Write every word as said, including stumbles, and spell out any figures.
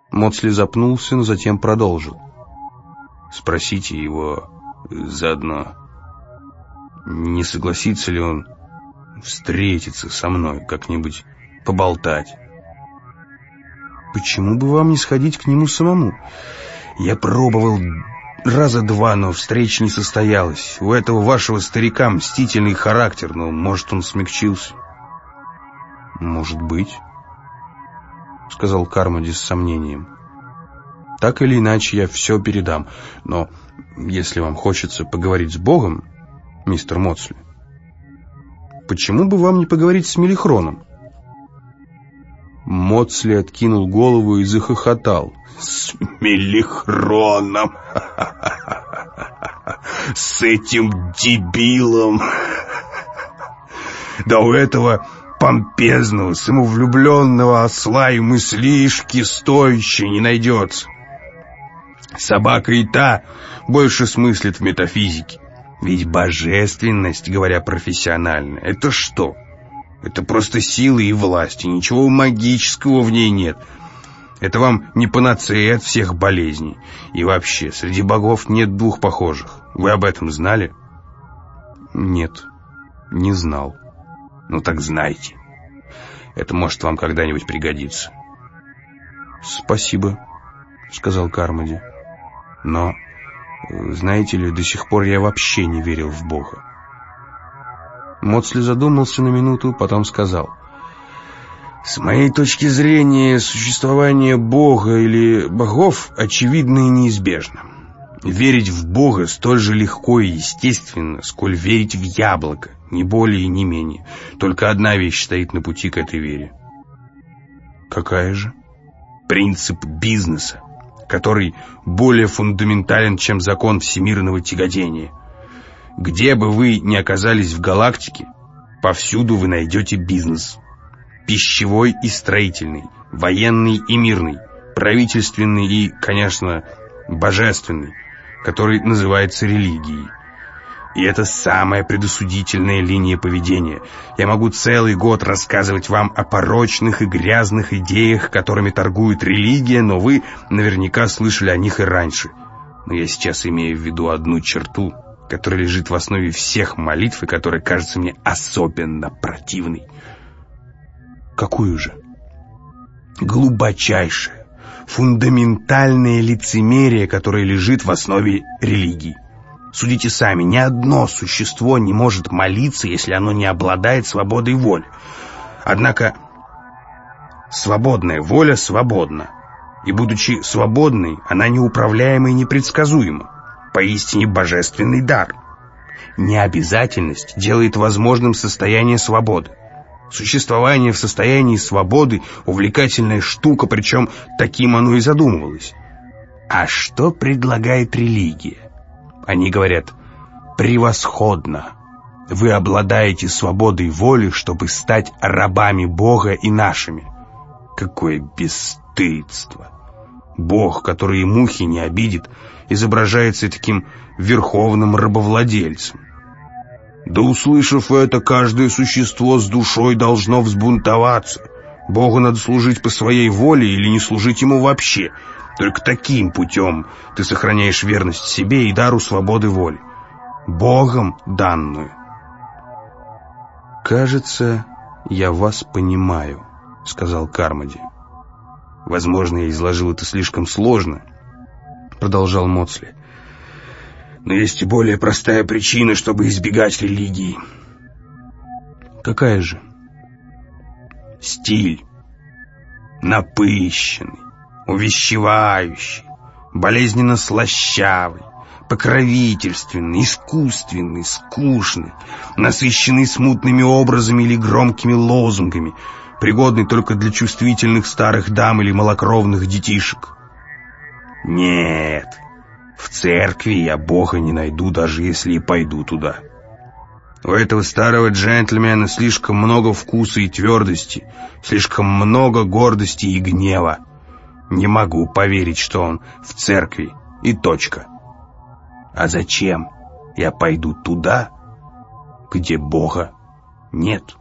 Моцли запнулся, но затем продолжил. Спросите его заодно, не согласится ли он встретиться со мной, как-нибудь поболтать. Почему бы вам не сходить к нему самому? Я пробовал раза два, но встреча не состоялась. У этого вашего старика мстительный характер, но, может, он смягчился. Может быть, сказал Кармоди с сомнением. Так или иначе, я все передам. Но если вам хочется поговорить с Богом, мистер Моцли, почему бы вам не поговорить с Мелихроном? Моцли откинул голову и захохотал. С Мелихроном! С этим дебилом! Да у этого помпезного, самовлюбленного осла и мыслишки стоящей не найдется. Собака и та больше смыслит в метафизике. Ведь божественность, говоря профессионально, это что? Это просто силы и власть, и ничего магического в ней нет. Это вам не панацея от всех болезней. И вообще, среди богов нет двух похожих. Вы об этом знали? Нет, не знал. Ну так знайте. Это может вам когда-нибудь пригодиться. Спасибо, сказал Кармоди. Но, знаете ли, до сих пор я вообще не верил в Бога. Моцли задумался на минуту, потом сказал. С моей точки зрения, существование Бога или богов очевидно и неизбежно. Верить в Бога столь же легко и естественно, сколь верить в яблоко, не более и не менее. Только одна вещь стоит на пути к этой вере. Какая же? Принцип бизнеса, который более фундаментален, чем закон всемирного тяготения. Где бы вы ни оказались в галактике, повсюду вы найдете бизнес. Пищевой и строительный, военный и мирный, правительственный и, конечно, божественный, который называется религией. И это самая предосудительная линия поведения. Я могу целый год рассказывать вам о порочных и грязных идеях, которыми торгует религия, но вы наверняка слышали о них и раньше. Но я сейчас имею в виду одну черту, которая лежит в основе всех молитв и которая кажется мне особенно противной. Какую же? Глубочайшее, фундаментальное лицемерие, которое лежит в основе религии. Судите сами, ни одно существо не может молиться, если оно не обладает свободой воли. Однако свободная воля свободна, и, будучи свободной, она неуправляема и непредсказуема. Поистине божественный дар. Необязательность делает возможным состояние свободы. Существование в состоянии свободы — увлекательная штука, причем таким оно и задумывалось. А что предлагает религия? Они говорят: превосходно. Вы обладаете свободой воли, чтобы стать рабами Бога и нашими. Какое бесстыдство! Бог, который и мухи не обидит, изображается таким верховным рабовладельцем. Да, услышав это, каждое существо с душой должно взбунтоваться. Богу надо служить по своей воле или не служить ему вообще. Только таким путем ты сохраняешь верность себе и дару свободы воли, Богом данную. «Кажется, я вас понимаю», — сказал Кармоди. «Возможно, я изложил это слишком сложно», — продолжал Моцли. «Но есть и более простая причина, чтобы избегать религии». «Какая же?» «Стиль. Напыщенный, увещевающий, болезненно слащавый, покровительственный, искусственный, скучный, насыщенный смутными образами или громкими лозунгами, пригодный только для чувствительных старых дам или малокровных детишек. Нет, в церкви я Бога не найду, даже если и пойду туда. У этого старого джентльмена слишком много вкуса и твердости, слишком много гордости и гнева. Не могу поверить, что он в церкви, и точка. А зачем я пойду туда, где Бога нет?»